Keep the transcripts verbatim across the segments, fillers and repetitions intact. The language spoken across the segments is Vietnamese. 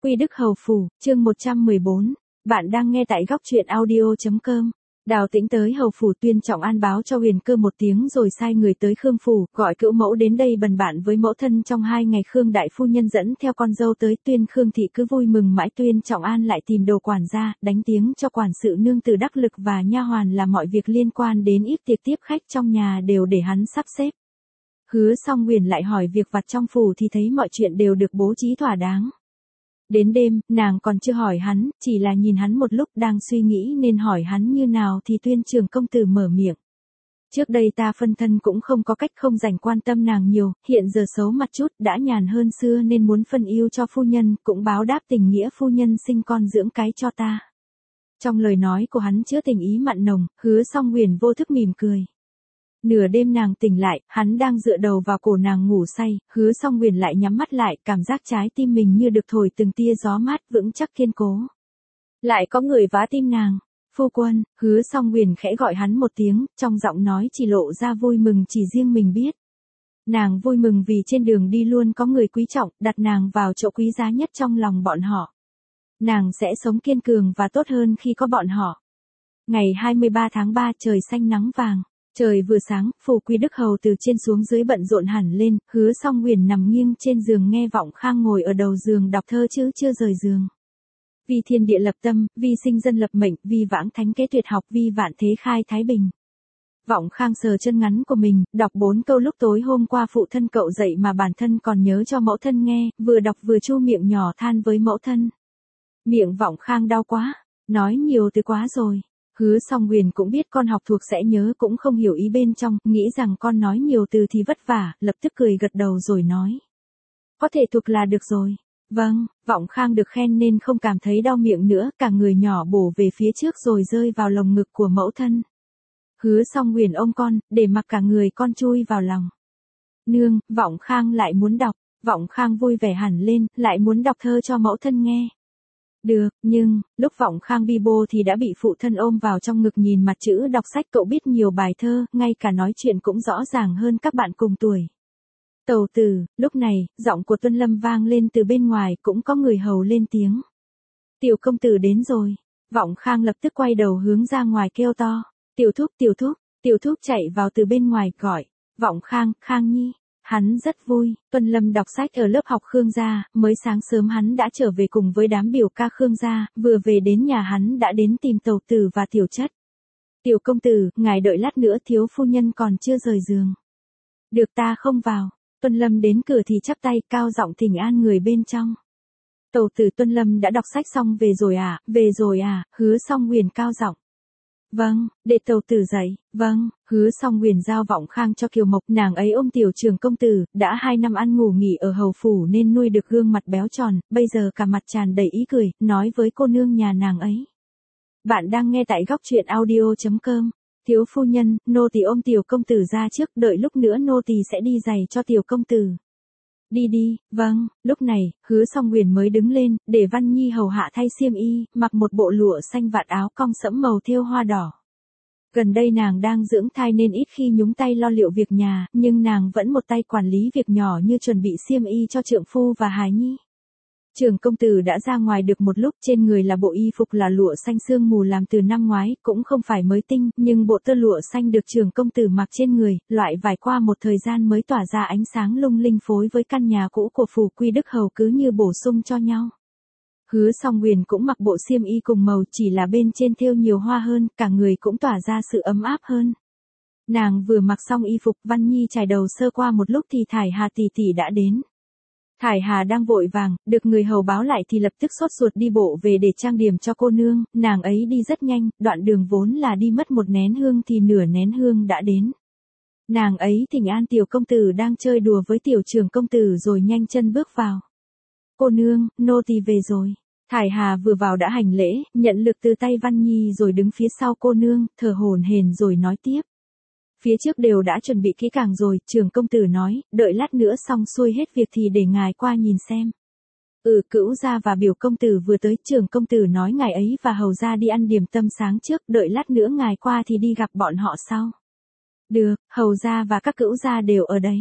Quy Đức Hầu Phủ, chương một trăm mười bốn. Bạn đang nghe tại góc truyện audio.com. Đào Tĩnh tới Hầu Phủ Tuyên Trọng An báo cho Huyền Cơ một tiếng rồi sai người tới Khương Phủ, gọi cữu mẫu đến đây bần bạn với mẫu thân. Trong hai ngày Khương đại phu nhân dẫn theo con dâu tới Tuyên Khương thị cứ vui mừng mãi. Tuyên Trọng An lại tìm đồ quản gia, đánh tiếng cho quản sự nương tử đắc lực và nha hoàn là mọi việc liên quan đến yết tiệc tiếp khách trong nhà đều để hắn sắp xếp. Hứa Song Huyền lại hỏi việc vặt trong phủ thì thấy mọi chuyện đều được bố trí thỏa đáng. Đến đêm, nàng còn chưa hỏi hắn, chỉ là nhìn hắn một lúc đang suy nghĩ nên hỏi hắn như nào thì Tuyên Trường công tử mở miệng. Trước đây ta phân thân cũng không có cách không dành quan tâm nàng nhiều, hiện giờ xấu mặt chút đã nhàn hơn xưa nên muốn phân ưu cho phu nhân, cũng báo đáp tình nghĩa phu nhân sinh con dưỡng cái cho ta. Trong lời nói của hắn chứa tình ý mặn nồng, Hứa Song Huyền vô thức mỉm cười. Nửa đêm nàng tỉnh lại, hắn đang dựa đầu vào cổ nàng ngủ say, Hứa Song Huyền lại nhắm mắt lại, cảm giác trái tim mình như được thổi từng tia gió mát vững chắc kiên cố. Lại có người vá tim nàng. Phu quân, Hứa Song Huyền khẽ gọi hắn một tiếng, trong giọng nói chỉ lộ ra vui mừng chỉ riêng mình biết. Nàng vui mừng vì trên đường đi luôn có người quý trọng, đặt nàng vào chỗ quý giá nhất trong lòng bọn họ. Nàng sẽ sống kiên cường và tốt hơn khi có bọn họ. Ngày hai mươi ba tháng ba trời xanh nắng vàng. Trời vừa sáng, Phủ Quy Đức Hầu từ trên xuống dưới bận rộn hẳn lên, Hứa Song Huyền nằm nghiêng trên giường nghe Vọng Khang ngồi ở đầu giường đọc thơ chữ chưa rời giường. Vì thiên địa lập tâm, vì sinh dân lập mệnh, vì vãng thánh kế tuyệt học, vì vạn thế khai thái bình. Vọng Khang sờ chân ngắn của mình, đọc bốn câu lúc tối hôm qua phụ thân cậu dạy mà bản thân còn nhớ cho mẫu thân nghe, vừa đọc vừa chu miệng nhỏ than với mẫu thân. Miệng Vọng Khang đau quá, nói nhiều từ quá rồi. Hứa Song Huyền cũng biết con học thuộc sẽ nhớ cũng không hiểu ý bên trong, nghĩ rằng con nói nhiều từ thì vất vả, lập tức cười gật đầu rồi nói. Có thể thuộc là được rồi. Vâng, Vọng Khang được khen nên không cảm thấy đau miệng nữa, cả người nhỏ bổ về phía trước rồi rơi vào lồng ngực của mẫu thân. Hứa Song Huyền ôm con, để mặc cả người con chui vào lòng. Nương, Vọng Khang lại muốn đọc, Vọng Khang vui vẻ hẳn lên, lại muốn đọc thơ cho mẫu thân nghe. Được, nhưng, lúc Vọng Khang bi bô thì đã bị phụ thân ôm vào trong ngực nhìn mặt chữ đọc sách cậu biết nhiều bài thơ, ngay cả nói chuyện cũng rõ ràng hơn các bạn cùng tuổi. Tầu tử, lúc này, giọng của Tuân Lâm vang lên từ bên ngoài cũng có người hầu lên tiếng. Tiểu công tử đến rồi. Vọng Khang lập tức quay đầu hướng ra ngoài kêu to. Tiểu thúc, tiểu thúc, tiểu thúc chạy vào từ bên ngoài gọi. Vọng Khang, Khang nhi. Hắn rất vui, Tuân Lâm đọc sách ở lớp học Khương gia, mới sáng sớm hắn đã trở về cùng với đám biểu ca Khương gia, vừa về đến nhà hắn đã đến tìm Tầu tử và Tiểu Chất. Tiểu công tử, ngài đợi lát nữa thiếu phu nhân còn chưa rời giường. Được ta không vào. Tuân Lâm đến cửa thì chắp tay cao giọng thỉnh an người bên trong. Tầu tử Tuân Lâm đã đọc sách xong về rồi à, về rồi à, Hứa Song Huyền cao giọng. Vâng, để tầu tử dậy, vâng, Hứa Song Huyền giao Vọng Khang cho Kiều Mộc, nàng ấy ôm Tiểu Trường công tử, đã hai năm ăn ngủ nghỉ ở hầu phủ nên nuôi được gương mặt béo tròn, bây giờ cả mặt tràn đầy ý cười, nói với cô nương nhà nàng ấy. Bạn đang nghe tại góc truyện audio.com, thiếu phu nhân, nô tỳ ôm Tiểu công tử ra trước, đợi lúc nữa nô tỳ sẽ đi giày cho Tiểu công tử. Đi đi, vâng, lúc này, Hứa Song Huyền mới đứng lên, để Văn Nhi hầu hạ thay xiêm y, mặc một bộ lụa xanh vạt áo cong sẫm màu thêu hoa đỏ. Gần đây nàng đang dưỡng thai nên ít khi nhúng tay lo liệu việc nhà, nhưng nàng vẫn một tay quản lý việc nhỏ như chuẩn bị xiêm y cho trượng phu và hài nhi. Trường công tử đã ra ngoài được một lúc, trên người là bộ y phục là lụa xanh sương mù làm từ năm ngoái, cũng không phải mới tinh, nhưng bộ tơ lụa xanh được trường công tử mặc trên người, loại vải qua một thời gian mới tỏa ra ánh sáng lung linh phối với căn nhà cũ của Phủ Quy Đức Hầu cứ như bổ sung cho nhau. Hứa Song Huyền cũng mặc bộ xiêm y cùng màu, chỉ là bên trên thêu nhiều hoa hơn, cả người cũng tỏa ra sự ấm áp hơn. Nàng vừa mặc xong y phục, Văn Nhi chải đầu sơ qua một lúc thì Thải Hà tỷ tỷ đã đến. Thải Hà đang vội vàng, được người hầu báo lại thì lập tức sốt ruột đi bộ về để trang điểm cho cô nương, nàng ấy đi rất nhanh, đoạn đường vốn là đi mất một nén hương thì nửa nén hương đã đến. Nàng ấy thỉnh an Tiểu công tử đang chơi đùa với Tiểu Trường công tử rồi nhanh chân bước vào. Cô nương, nô tỳ về rồi. Thải Hà vừa vào đã hành lễ, nhận lực từ tay Văn Nhi rồi đứng phía sau cô nương, thở hổn hển rồi nói tiếp. Phía trước đều đã chuẩn bị kỹ càng rồi, Trường công tử nói, đợi lát nữa xong xuôi hết việc thì để ngài qua nhìn xem. Ừ, cữu gia và biểu công tử vừa tới, Trường công tử nói ngài ấy và hầu gia đi ăn điểm tâm sáng trước, đợi lát nữa ngài qua thì đi gặp bọn họ sau. Được, hầu gia và các cữu gia đều ở đấy.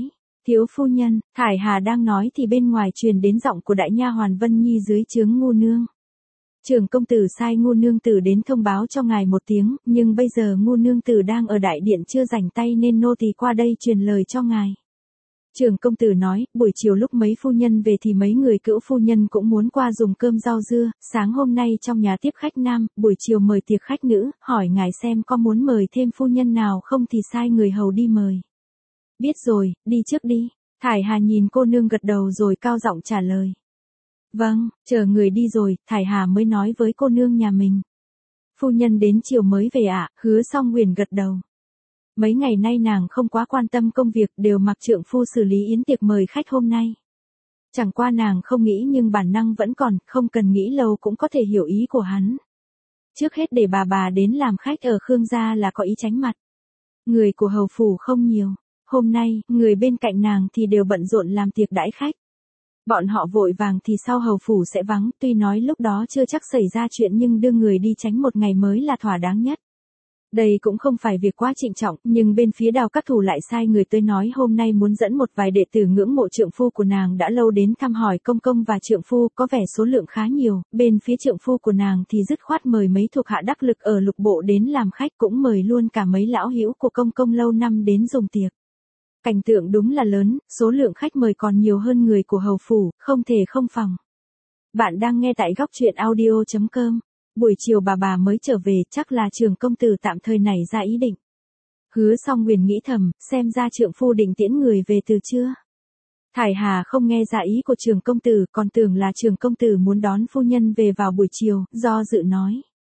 Thiếu phu nhân, Thải Hà đang nói thì bên ngoài truyền đến giọng của đại nha hoàn Vân Nhi dưới trướng Ngu nương. Trưởng công tử sai Ngu nương tử đến thông báo cho ngài một tiếng, nhưng bây giờ Ngu nương tử đang ở đại điện chưa rảnh tay nên nô tỳ qua đây truyền lời cho ngài. Trưởng công tử nói, buổi chiều lúc mấy phu nhân về thì mấy người cữu phu nhân cũng muốn qua dùng cơm rau dưa, sáng hôm nay trong nhà tiếp khách nam, buổi chiều mời tiệc khách nữ, hỏi ngài xem có muốn mời thêm phu nhân nào không thì sai người hầu đi mời. Biết rồi, đi trước đi. Thải Hà nhìn cô nương gật đầu rồi cao giọng trả lời. Vâng, chờ người đi rồi, Thải Hà mới nói với cô nương nhà mình. Phu nhân đến chiều mới về ạ, à? Hứa Song Huyền gật đầu. Mấy ngày nay nàng không quá quan tâm công việc, đều mặc trượng phu xử lý yến tiệc mời khách hôm nay. Chẳng qua nàng không nghĩ nhưng bản năng vẫn còn, không cần nghĩ lâu cũng có thể hiểu ý của hắn. Trước hết để bà bà đến làm khách ở Khương gia là có ý tránh mặt. Người của hầu phủ không nhiều, hôm nay, người bên cạnh nàng thì đều bận rộn làm tiệc đãi khách. Bọn họ vội vàng thì sau hầu phủ sẽ vắng, tuy nói lúc đó chưa chắc xảy ra chuyện nhưng đưa người đi tránh một ngày mới là thỏa đáng nhất. Đây cũng không phải việc quá trịnh trọng, nhưng bên phía Đào Các Thủ lại sai người tới nói hôm nay muốn dẫn một vài đệ tử ngưỡng mộ trượng phu của nàng đã lâu đến thăm hỏi công công và trượng phu, có vẻ số lượng khá nhiều, bên phía trượng phu của nàng thì dứt khoát mời mấy thuộc hạ đắc lực ở lục bộ đến làm khách, cũng mời luôn cả mấy lão hữu của công công lâu năm đến dùng tiệc. Cảnh tượng đúng là lớn, số lượng khách mời còn nhiều hơn người của hầu phủ, không thể không phòng. Bạn đang nghe tại góc truyện audio chấm com. Buổi chiều bà bà mới trở về, chắc là trưởng công tử tạm thời nảy ra ý định. Hứa Song Huyền nghĩ thầm, xem ra trượng phu định tiễn người về từ chưa. Thải Hà không nghe ra ý của trưởng công tử, còn tưởng là trưởng công tử muốn đón phu nhân về vào buổi chiều, do dự nói.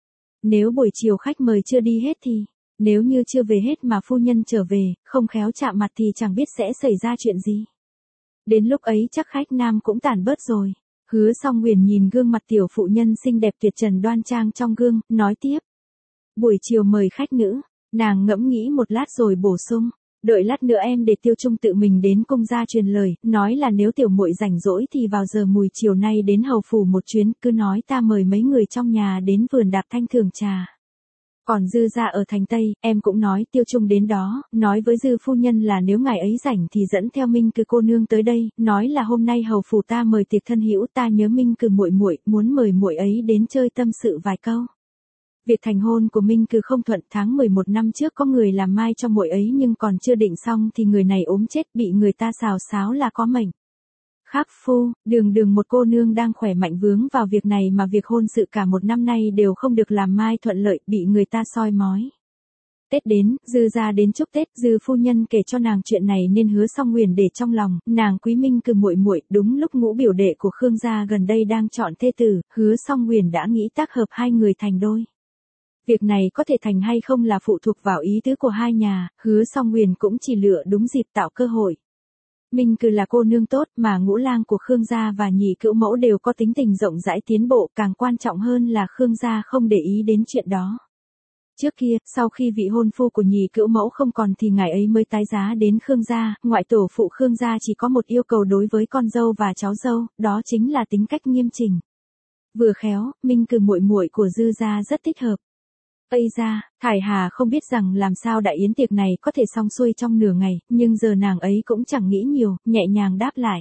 Nếu buổi chiều khách mời chưa đi hết thì, nếu như chưa về hết mà phu nhân trở về, không khéo chạm mặt thì chẳng biết sẽ xảy ra chuyện gì. Đến lúc ấy chắc khách nam cũng tản bớt rồi. Hứa Song Huyền nhìn gương mặt tiểu phụ nhân xinh đẹp tuyệt trần đoan trang trong gương, nói tiếp. Buổi chiều mời khách nữ, nàng ngẫm nghĩ một lát rồi bổ sung. Đợi lát nữa em để Tiêu Trung tự mình đến cung gia truyền lời, nói là nếu tiểu muội rảnh rỗi thì vào giờ mùi chiều nay đến hầu phủ một chuyến, cứ nói ta mời mấy người trong nhà đến vườn Đạp Thanh thưởng trà. Còn Dư gia ở thành Tây, em cũng nói Tiêu Trung đến đó, nói với Dư phu nhân là nếu ngài ấy rảnh thì dẫn theo Minh Cừ cô nương tới đây, nói là hôm nay hầu phủ ta mời tiệc thân hữu, ta nhớ Minh Cừ muội muội, muốn mời muội ấy đến chơi tâm sự vài câu. Việc thành hôn của Minh Cừ không thuận, tháng mười một năm trước có người làm mai cho muội ấy nhưng còn chưa định xong thì người này ốm chết, bị người ta xào xáo là có mệnh. Khác phu, đường đường một cô nương đang khỏe mạnh vướng vào việc này mà việc hôn sự cả một năm nay đều không được làm mai thuận lợi, bị người ta soi mói. Tết đến, Dư gia đến chúc Tết, Dư phu nhân kể cho nàng chuyện này nên Hứa Song Huyền để trong lòng, nàng quý Minh Cừ muội muội, đúng lúc ngũ biểu đệ của Khương gia gần đây đang chọn thê tử, Hứa Song Huyền đã nghĩ tác hợp hai người thành đôi. Việc này có thể thành hay không là phụ thuộc vào ý tứ của hai nhà, Hứa Song Huyền cũng chỉ lựa đúng dịp tạo cơ hội. Minh Cừ là cô nương tốt mà ngũ lang của Khương gia và nhị cữu mẫu đều có tính tình rộng rãi tiến bộ, càng quan trọng hơn là Khương gia không để ý đến chuyện đó. Trước kia, sau khi vị hôn phu của nhị cữu mẫu không còn thì ngài ấy mới tái giá đến Khương gia, ngoại tổ phụ Khương gia chỉ có một yêu cầu đối với con dâu và cháu dâu, đó chính là tính cách nghiêm chỉnh. Vừa khéo, Minh Cừ muội muội của Dư gia rất thích hợp. Ây ra, Thải Hà không biết rằng làm sao đại yến tiệc này có thể xong xuôi trong nửa ngày, nhưng giờ nàng ấy cũng chẳng nghĩ nhiều, nhẹ nhàng đáp lại.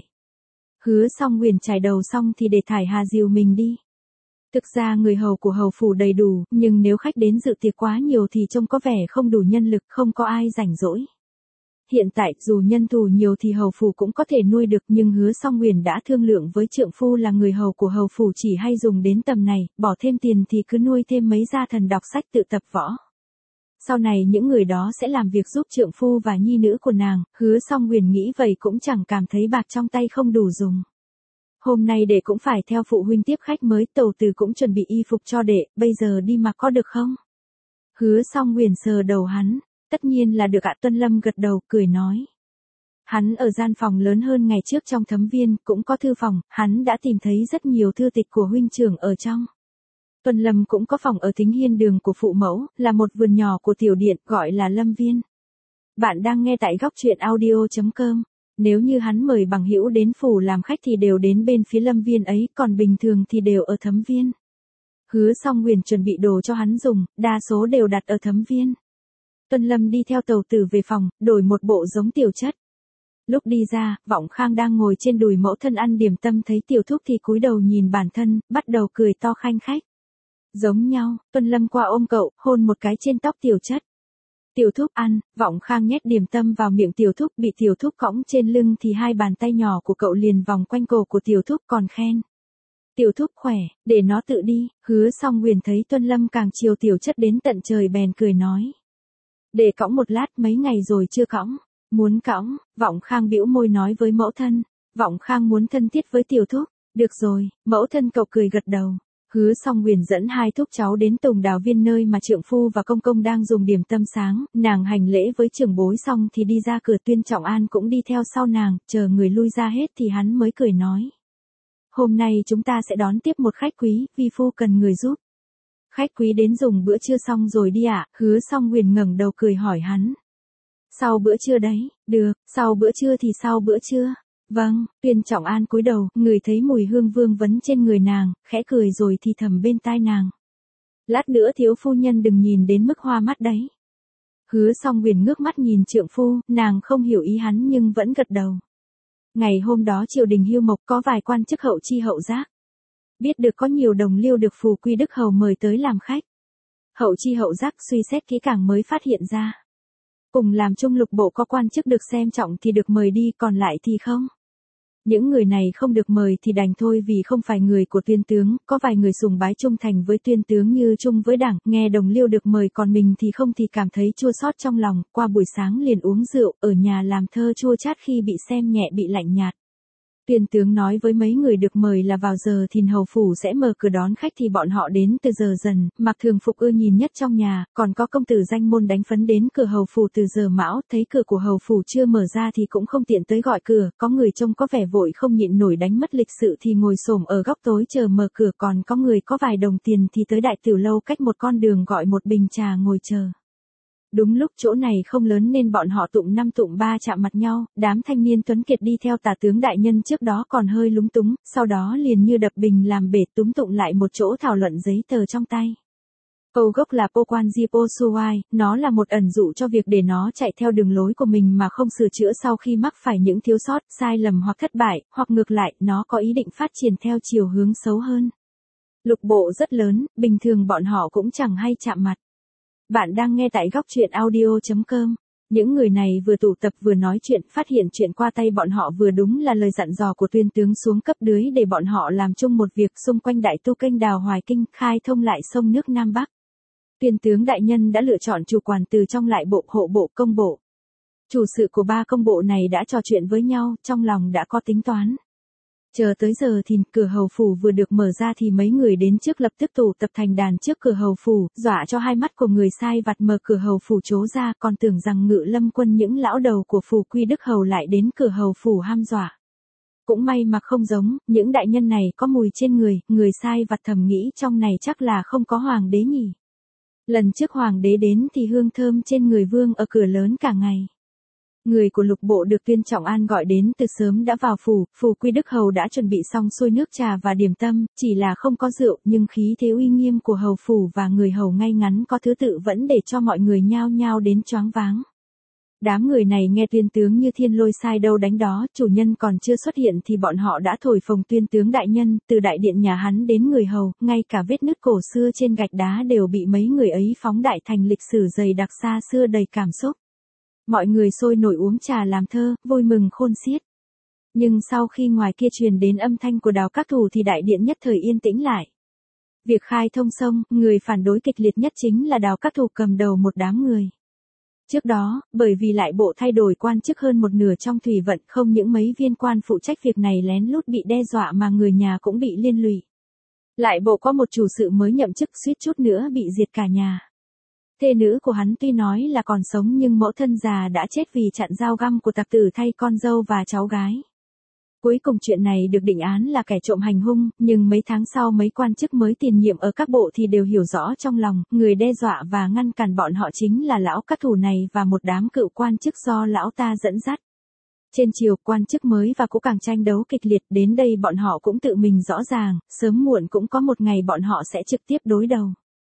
Hứa Song Huyền chải đầu xong thì để Thải Hà dìu mình đi. Thực ra người hầu của hầu phủ đầy đủ, nhưng nếu khách đến dự tiệc quá nhiều thì trông có vẻ không đủ nhân lực, không có ai rảnh rỗi. Hiện tại, dù nhân thủ nhiều thì hầu phủ cũng có thể nuôi được, nhưng Hứa Song Huyền đã thương lượng với trượng phu là người hầu của hầu phủ chỉ hay dùng đến tầm này, bỏ thêm tiền thì cứ nuôi thêm mấy gia thần đọc sách tự tập võ. Sau này những người đó sẽ làm việc giúp trượng phu và nhi nữ của nàng, Hứa Song Huyền nghĩ vậy cũng chẳng cảm thấy bạc trong tay không đủ dùng. Hôm nay đệ cũng phải theo phụ huynh tiếp khách mới, tẩu tử cũng chuẩn bị y phục cho đệ, bây giờ đi mặc có được không? Hứa Song Huyền sờ đầu hắn. Tất nhiên là được ạ. Tuân Lâm gật đầu, cười nói. Hắn ở gian phòng lớn hơn ngày trước trong thấm viên, cũng có thư phòng, hắn đã tìm thấy rất nhiều thư tịch của huynh trưởng ở trong. Tuân Lâm cũng có phòng ở Thính Hiên đường của phụ mẫu, là một vườn nhỏ của tiểu điện, gọi là Lâm Viên. Bạn đang nghe tại góc truyện audio chấm com. Nếu như hắn mời bằng hữu đến phủ làm khách thì đều đến bên phía Lâm Viên ấy, còn bình thường thì đều ở Thấm Viên. Hứa Song Huyền chuẩn bị đồ cho hắn dùng, đa số đều đặt ở Thấm Viên. Tuân Lâm đi theo tàu tử về phòng, đổi một bộ giống tiểu chất. Lúc đi ra, Vọng Khang đang ngồi trên đùi mẫu thân ăn điểm tâm thấy Tiểu Thúc thì cúi đầu nhìn bản thân, bắt đầu cười to khanh khách. Giống nhau, Tuân Lâm qua ôm cậu, hôn một cái trên tóc Tiểu Chất. Tiểu Thúc ăn, Vọng Khang nhét điểm tâm vào miệng Tiểu Thúc, bị Tiểu Thúc cõng trên lưng thì hai bàn tay nhỏ của cậu liền vòng quanh cổ của Tiểu Thúc còn khen. Tiểu Thúc khỏe, để nó tự đi. Hứa Song Huyền thấy Tuân Lâm càng chiều Tiểu Chất đến tận trời bèn cười nói. Để cõng một lát, mấy ngày rồi chưa cõng. Muốn cõng, Vọng Khang bĩu môi nói với mẫu thân. Vọng Khang muốn thân thiết với Tiểu Thúc. Được rồi, mẫu thân cậu cười gật đầu. Hứa Song Huyền dẫn hai thúc cháu đến Tùng Đào Viên nơi mà trượng phu và công công đang dùng điểm tâm sáng, nàng hành lễ với trưởng bối xong thì đi ra cửa. Tuyên Trọng An cũng đi theo sau nàng, chờ người lui ra hết thì hắn mới cười nói. Hôm nay chúng ta sẽ đón tiếp một khách quý, vi phu cần người giúp. Khách quý đến dùng bữa trưa xong rồi đi ạ. À? Hứa Song Huyền ngẩng đầu cười hỏi hắn. Sau bữa trưa đấy, được, sau bữa trưa thì sau bữa trưa. Vâng, Tuyên Trọng An cúi đầu, ngửi thấy mùi hương vương vấn trên người nàng, khẽ cười rồi thì thầm bên tai nàng. Lát nữa thiếu phu nhân đừng nhìn đến mức hoa mắt đấy. Hứa Song Huyền ngước mắt nhìn trượng phu, nàng không hiểu ý hắn nhưng vẫn gật đầu. Ngày hôm đó triều đình hưu mộc có vài quan chức hậu chi hậu giác. Biết được có nhiều đồng liêu được Phù Quy Đức Hầu mời tới làm khách. Hậu chi hậu giác suy xét kỹ càng mới phát hiện ra. Cùng làm chung lục bộ có quan chức được xem trọng thì được mời đi, còn lại thì không. Những người này không được mời thì đành thôi vì không phải người của Tuyên tướng, có vài người sùng bái trung thành với Tuyên tướng như chung với đảng, nghe đồng liêu được mời còn mình thì không thì cảm thấy chua xót trong lòng, qua buổi sáng liền uống rượu, ở nhà làm thơ chua chát khi bị xem nhẹ bị lạnh nhạt. Tuyên tướng nói với mấy người được mời là vào giờ thìn hầu phủ sẽ mở cửa đón khách thì bọn họ đến từ giờ dần, mặc thường phục ưa nhìn nhất trong nhà, còn có công tử danh môn đánh phấn đến cửa hầu phủ từ giờ mão, thấy cửa của hầu phủ chưa mở ra thì cũng không tiện tới gọi cửa, có người trông có vẻ vội không nhịn nổi đánh mất lịch sự thì ngồi xổm ở góc tối chờ mở cửa, còn có người có vài đồng tiền thì tới đại tiểu lâu cách một con đường gọi một bình trà ngồi chờ. Đúng lúc chỗ này không lớn nên bọn họ tụng năm tụng ba chạm mặt nhau, đám thanh niên tuấn kiệt đi theo tả tướng đại nhân trước đó còn hơi lúng túng, sau đó liền như đập bình làm bể túm tụng lại một chỗ thảo luận giấy tờ trong tay. Câu gốc là Poquanji Posuai, nó là một ẩn dụ cho việc để nó chạy theo đường lối của mình mà không sửa chữa sau khi mắc phải những thiếu sót, sai lầm hoặc thất bại, hoặc ngược lại, nó có ý định phát triển theo chiều hướng xấu hơn. Lục bộ rất lớn, bình thường bọn họ cũng chẳng hay chạm mặt. Bạn đang nghe tại góc truyện audio chấm com. Những người này vừa tụ tập vừa nói chuyện, phát hiện chuyện qua tay bọn họ vừa đúng là lời dặn dò của Tuyên tướng xuống cấp dưới để bọn họ làm chung một việc xung quanh đại tu kênh đào Hoài Kinh, khai thông lại sông nước Nam Bắc. Tuyên tướng đại nhân đã lựa chọn chủ quản từ trong lại bộ, hộ bộ, công bộ. Chủ sự của ba công bộ này đã trò chuyện với nhau, trong lòng đã có tính toán. Chờ tới giờ thì cửa hầu phủ vừa được mở ra thì mấy người đến trước lập tức tụ tập thành đàn trước cửa hầu phủ, dọa cho hai mắt của người sai vặt mở cửa hầu phủ trố ra, còn tưởng rằng Ngự Lâm quân những lão đầu của Phù Quy Đức Hầu lại đến cửa hầu phủ ham dọa. Cũng may mà không giống, những đại nhân này có mùi trên người, người sai vặt thầm nghĩ trong này chắc là không có hoàng đế nhỉ. Lần trước hoàng đế đến thì hương thơm trên người vương ở cửa lớn cả ngày. Người của lục bộ được Tuyên Trọng An gọi đến từ sớm đã vào phủ, Phù Quy Đức Hầu đã chuẩn bị xong xuôi nước trà và điểm tâm, chỉ là không có rượu, nhưng khí thế uy nghiêm của hầu phủ và người hầu ngay ngắn có thứ tự vẫn để cho mọi người nhao nhao đến choáng váng. Đám người này nghe Tuyên tướng như thiên lôi sai đâu đánh đó, chủ nhân còn chưa xuất hiện thì bọn họ đã thổi phồng Tuyên tướng đại nhân, từ đại điện nhà hắn đến người hầu, ngay cả vết nứt cổ xưa trên gạch đá đều bị mấy người ấy phóng đại thành lịch sử dày đặc xa xưa đầy cảm xúc. Mọi người sôi nổi uống trà làm thơ, vui mừng khôn xiết. Nhưng sau khi ngoài kia truyền đến âm thanh của Đào Các Thủ thì đại điện nhất thời yên tĩnh lại. Việc khai thông sông, người phản đối kịch liệt nhất chính là Đào Các Thủ cầm đầu một đám người. Trước đó, bởi vì lại bộ thay đổi quan chức hơn một nửa trong thủy vận, không những mấy viên quan phụ trách việc này lén lút bị đe dọa mà người nhà cũng bị liên lụy. Lại bộ có một chủ sự mới nhậm chức suýt chút nữa bị diệt cả nhà. Thê nữ của hắn tuy nói là còn sống nhưng mẫu thân già đã chết vì chặn dao găm của tặc tử thay con dâu và cháu gái. Cuối cùng chuyện này được định án là kẻ trộm hành hung, nhưng mấy tháng sau mấy quan chức mới tiền nhiệm ở các bộ thì đều hiểu rõ trong lòng, người đe dọa và ngăn cản bọn họ chính là lão Các Thủ này và một đám cựu quan chức do lão ta dẫn dắt. Trên triều, quan chức mới và cũ càng tranh đấu kịch liệt, đến đây bọn họ cũng tự mình rõ ràng, sớm muộn cũng có một ngày bọn họ sẽ trực tiếp đối đầu.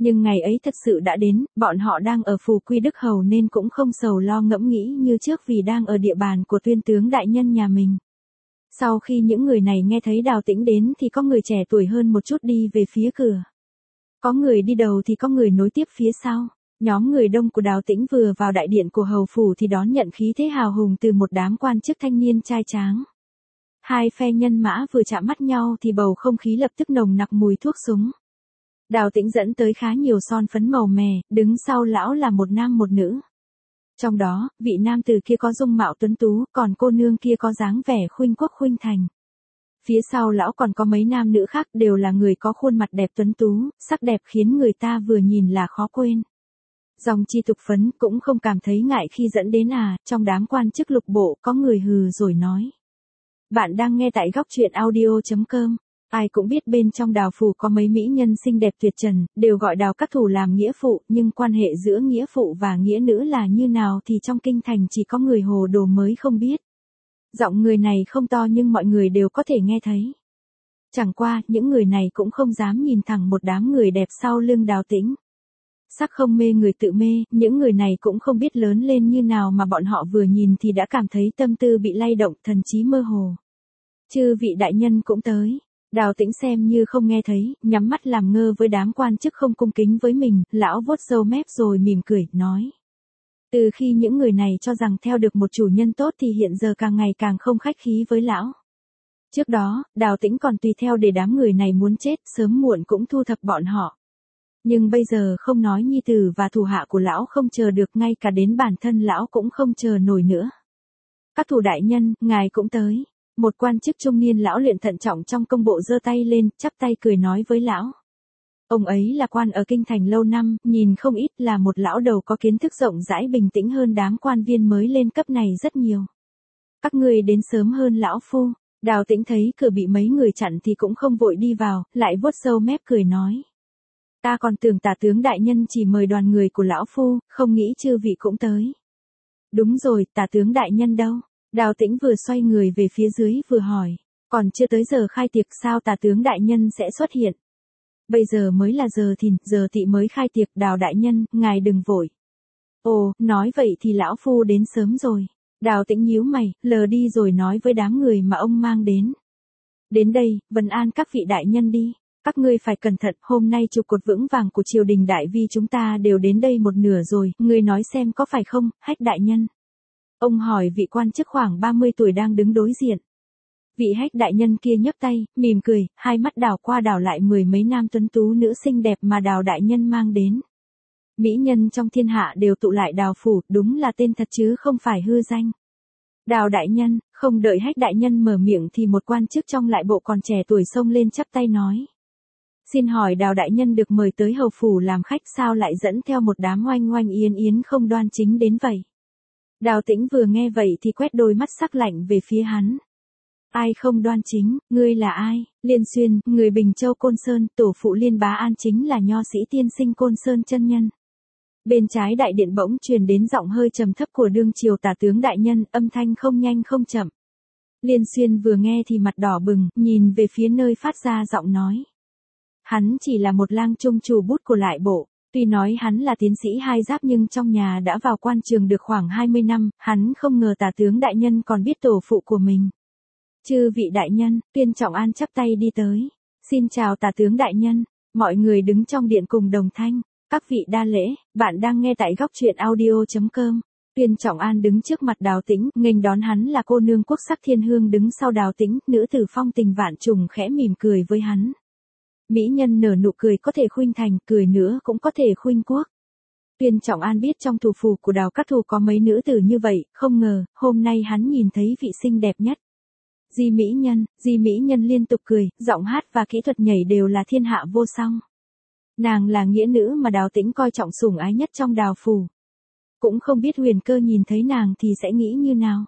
Nhưng ngày ấy thật sự đã đến, bọn họ đang ở Phù Quy Đức Hầu nên cũng không sầu lo ngẫm nghĩ như trước vì đang ở địa bàn của Tuyên tướng đại nhân nhà mình. Sau khi những người này nghe thấy Đào Tĩnh đến thì có người trẻ tuổi hơn một chút đi về phía cửa. Có người đi đầu thì có người nối tiếp phía sau. Nhóm người đông của Đào Tĩnh vừa vào đại điện của hầu phủ thì đón nhận khí thế hào hùng từ một đám quan chức thanh niên trai tráng. Hai phe nhân mã vừa chạm mắt nhau thì bầu không khí lập tức nồng nặc mùi thuốc súng. Đào Tĩnh dẫn tới khá nhiều son phấn màu mè, đứng sau lão là một nam một nữ. Trong đó, vị nam tử kia có dung mạo tuấn tú, còn cô nương kia có dáng vẻ khuynh quốc khuynh thành. Phía sau lão còn có mấy nam nữ khác đều là người có khuôn mặt đẹp tuấn tú, sắc đẹp khiến người ta vừa nhìn là khó quên. Dòng chi tục phấn cũng không cảm thấy ngại khi dẫn đến à, trong đám quan chức lục bộ có người hừ rồi nói. Bạn đang nghe tại góc truyện audio chấm com. Ai cũng biết bên trong Đào phủ có mấy mỹ nhân xinh đẹp tuyệt trần, đều gọi Đào các thủ làm nghĩa phụ, nhưng quan hệ giữa nghĩa phụ và nghĩa nữ là như nào thì trong kinh thành chỉ có người hồ đồ mới không biết. Giọng người này không to nhưng mọi người đều có thể nghe thấy. Chẳng qua, những người này cũng không dám nhìn thẳng một đám người đẹp sau lưng Đào Tĩnh. Sắc không mê người tự mê, những người này cũng không biết lớn lên như nào mà bọn họ vừa nhìn thì đã cảm thấy tâm tư bị lay động, thần trí mơ hồ. Chư vị đại nhân cũng tới. Đào Tĩnh xem như không nghe thấy, nhắm mắt làm ngơ với đám quan chức không cung kính với mình, lão vuốt râu mép rồi mỉm cười, nói. Từ khi những người này cho rằng theo được một chủ nhân tốt thì hiện giờ càng ngày càng không khách khí với lão. Trước đó, Đào Tĩnh còn tùy theo để đám người này muốn chết, sớm muộn cũng thu thập bọn họ. Nhưng bây giờ không nói nhi tử và thủ hạ của lão không chờ được, ngay cả đến bản thân lão cũng không chờ nổi nữa. Các thủ đại nhân, ngài cũng tới. Một quan chức trung niên lão luyện thận trọng trong công bộ giơ tay lên, chắp tay cười nói với lão. Ông ấy là quan ở kinh thành lâu năm, nhìn không ít, là một lão đầu có kiến thức rộng rãi, bình tĩnh hơn đám quan viên mới lên cấp này rất nhiều. Các ngươi đến sớm hơn lão phu. Đào Tĩnh thấy cửa bị mấy người chặn thì cũng không vội đi vào, lại vuốt râu mép cười nói. Ta còn tưởng Tả tướng đại nhân chỉ mời đoàn người của lão phu, không nghĩ chư vị cũng tới. Đúng rồi, Tả tướng đại nhân đâu? Đào Tĩnh vừa xoay người về phía dưới vừa hỏi, còn chưa tới giờ khai tiệc sao Tả tướng đại nhân sẽ xuất hiện? Bây giờ mới là giờ thìn, giờ tỵ mới khai tiệc, Đào đại nhân, ngài đừng vội. Ồ, nói vậy thì lão phu đến sớm rồi. Đào Tĩnh nhíu mày, lờ đi rồi nói với đám người mà ông mang đến. Đến đây, vấn an các vị đại nhân đi. Các ngươi phải cẩn thận, hôm nay trụ cột vững vàng của triều đình đại vi chúng ta đều đến đây một nửa rồi, ngươi nói xem có phải không, Hách đại nhân? Ông hỏi vị quan chức khoảng ba mươi tuổi đang đứng đối diện. Vị Hách đại nhân kia nhấc tay, mỉm cười, hai mắt đảo qua đảo lại mười mấy nam tuấn tú nữ xinh đẹp mà Đào đại nhân mang đến. Mỹ nhân trong thiên hạ đều tụ lại Đào phủ, đúng là tên thật chứ không phải hư danh. Đào đại nhân, không đợi Hách đại nhân mở miệng thì một quan chức trong lại bộ còn trẻ tuổi xông lên chắp tay nói. Xin hỏi Đào đại nhân được mời tới hầu phủ làm khách sao lại dẫn theo một đám oanh oanh yến yến không đoan chính đến vậy? Đào Tĩnh vừa nghe vậy thì quét đôi mắt sắc lạnh về phía hắn. Ai không đoan chính, ngươi là ai? Liên Xuyên, người Bình Châu Côn Sơn, tổ phụ Liên Bá An chính là nho sĩ tiên sinh Côn Sơn chân nhân. Bên trái đại điện bỗng truyền đến giọng hơi trầm thấp của đương triều Tả tướng đại nhân, âm thanh không nhanh không chậm. Liên Xuyên vừa nghe thì mặt đỏ bừng, nhìn về phía nơi phát ra giọng nói. Hắn chỉ là một lang trung chủ bút của lại bộ, tuy nói hắn là tiến sĩ hai giáp nhưng trong nhà đã vào quan trường được khoảng hai mươi năm, hắn không ngờ Tả tướng đại nhân còn biết tổ phụ của mình. Chư vị đại nhân, Tuyên Trọng An chắp tay đi tới. Xin chào Tả tướng đại nhân, mọi người đứng trong điện cùng đồng thanh. Các vị đa lễ, bạn đang nghe tại góc truyện audio chấm com. Tuyên Trọng An đứng trước mặt Đào Tĩnh, nghênh đón hắn là cô nương quốc sắc Thiên Hương đứng sau Đào Tĩnh, nữ tử phong tình vạn trùng khẽ mỉm cười với hắn. Mỹ nhân nở nụ cười có thể khuynh thành, cười nữa cũng có thể khuynh quốc. Tuyên Trọng An biết trong thủ phủ của Đào Các Thù có mấy nữ tử như vậy, không ngờ, hôm nay hắn nhìn thấy vị xinh đẹp nhất. Di Mỹ Nhân, Di Mỹ Nhân liên tục cười, giọng hát và kỹ thuật nhảy đều là thiên hạ vô song. Nàng là nghĩa nữ mà Đào Tĩnh coi trọng sủng ái nhất trong Đào phủ. Cũng không biết Huyền Cơ nhìn thấy nàng thì sẽ nghĩ như nào.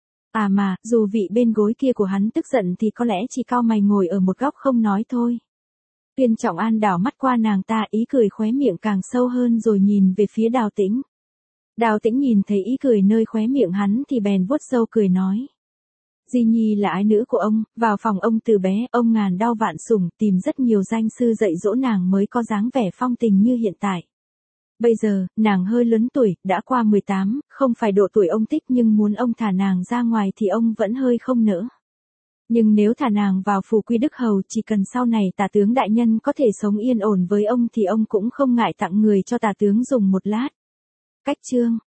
À mà, dù vị bên gối kia của hắn tức giận thì có lẽ chỉ cau mày ngồi ở một góc không nói thôi. Tuyên Trọng An đảo mắt qua nàng ta, ý cười khóe miệng càng sâu hơn rồi nhìn về phía Đào Tĩnh. Đào Tĩnh nhìn thấy ý cười nơi khóe miệng hắn thì bèn vuốt râu cười nói. Di Nhi là ái nữ của ông, vào phòng ông từ bé, ông ngàn đau vạn sủng, tìm rất nhiều danh sư dạy dỗ nàng mới có dáng vẻ phong tình như hiện tại. Bây giờ, nàng hơi lớn tuổi, đã qua mười tám, không phải độ tuổi ông thích nhưng muốn ông thả nàng ra ngoài thì ông vẫn hơi không nỡ. Nhưng nếu thả nàng vào phủ Quy Đức Hầu, chỉ cần sau này tả tướng đại nhân có thể sống yên ổn với ông thì ông cũng không ngại tặng người cho tả tướng dùng một lát. Cách chương